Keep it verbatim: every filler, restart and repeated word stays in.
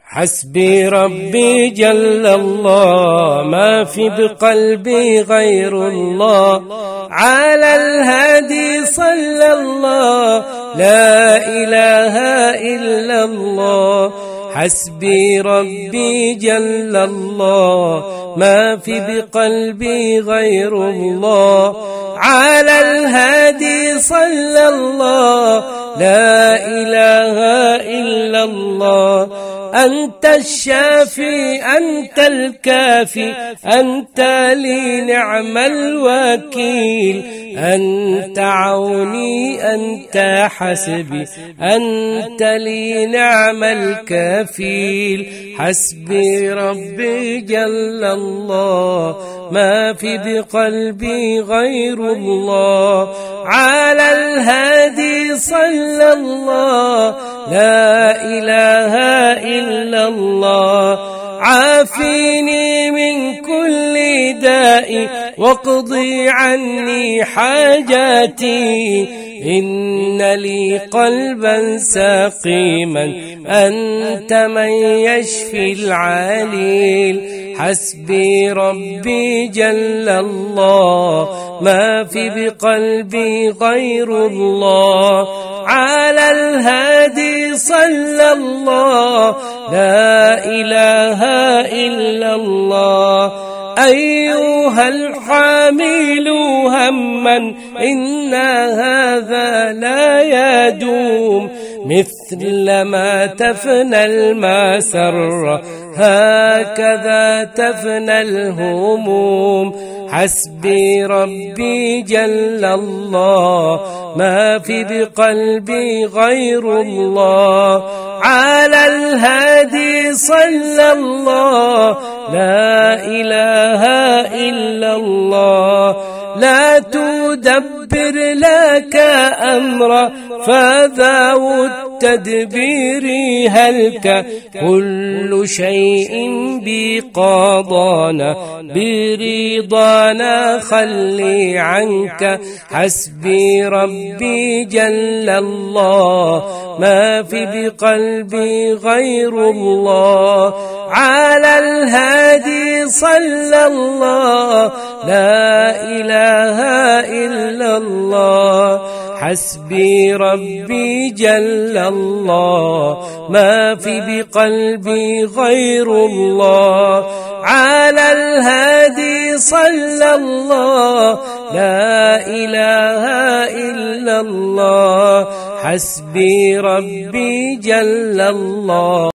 حسبي ربي جل الله، ما في بقلبي غير الله، على الهادي صلى الله، لا إله إلا الله. حسبي ربي جل الله، ما في بقلبي غير الله، على الهادي صلى الله، لا إله إلا الله. أنت الشافي أنت الكافي، أنت لي نعم الوكيل، أنت عوني أنت حسبي، أنت لي نعم الكفيل. حسبي ربي جل الله، ما في بقلبي غير الله، على الهادي صلى الله، لا إله إلا الله. عافيني من كل داء واقضي عني حاجاتي، إن لي قلبا سقيما أنت من يشفي العليل. حسبي ربي جل الله، ما في بقلبي غير الله، على الهادي صلى الله، لا إله إلا الله. أيها الحامل هما إن هذا لا يدوم، مثل ما تفنى المسرة هكذا تفنى الهموم. حسبي ربي جل الله، ما في بقلبي غير الله، على الهادي صلى الله، لا إله إلا الله. لا تدبر لك أمرا فذو التدبير هلك، كل شيء بقضانا برضانا خلي عنك. حسبي ربي جل الله، ما في بقلبي غير الله، على الهادي صلى الله، لا إله إلا الله. حسبي ربي جل الله، ما في بقلبي غير الله، على الهادي صلى الله، لا إله إلا الله. حسبي ربي جل الله.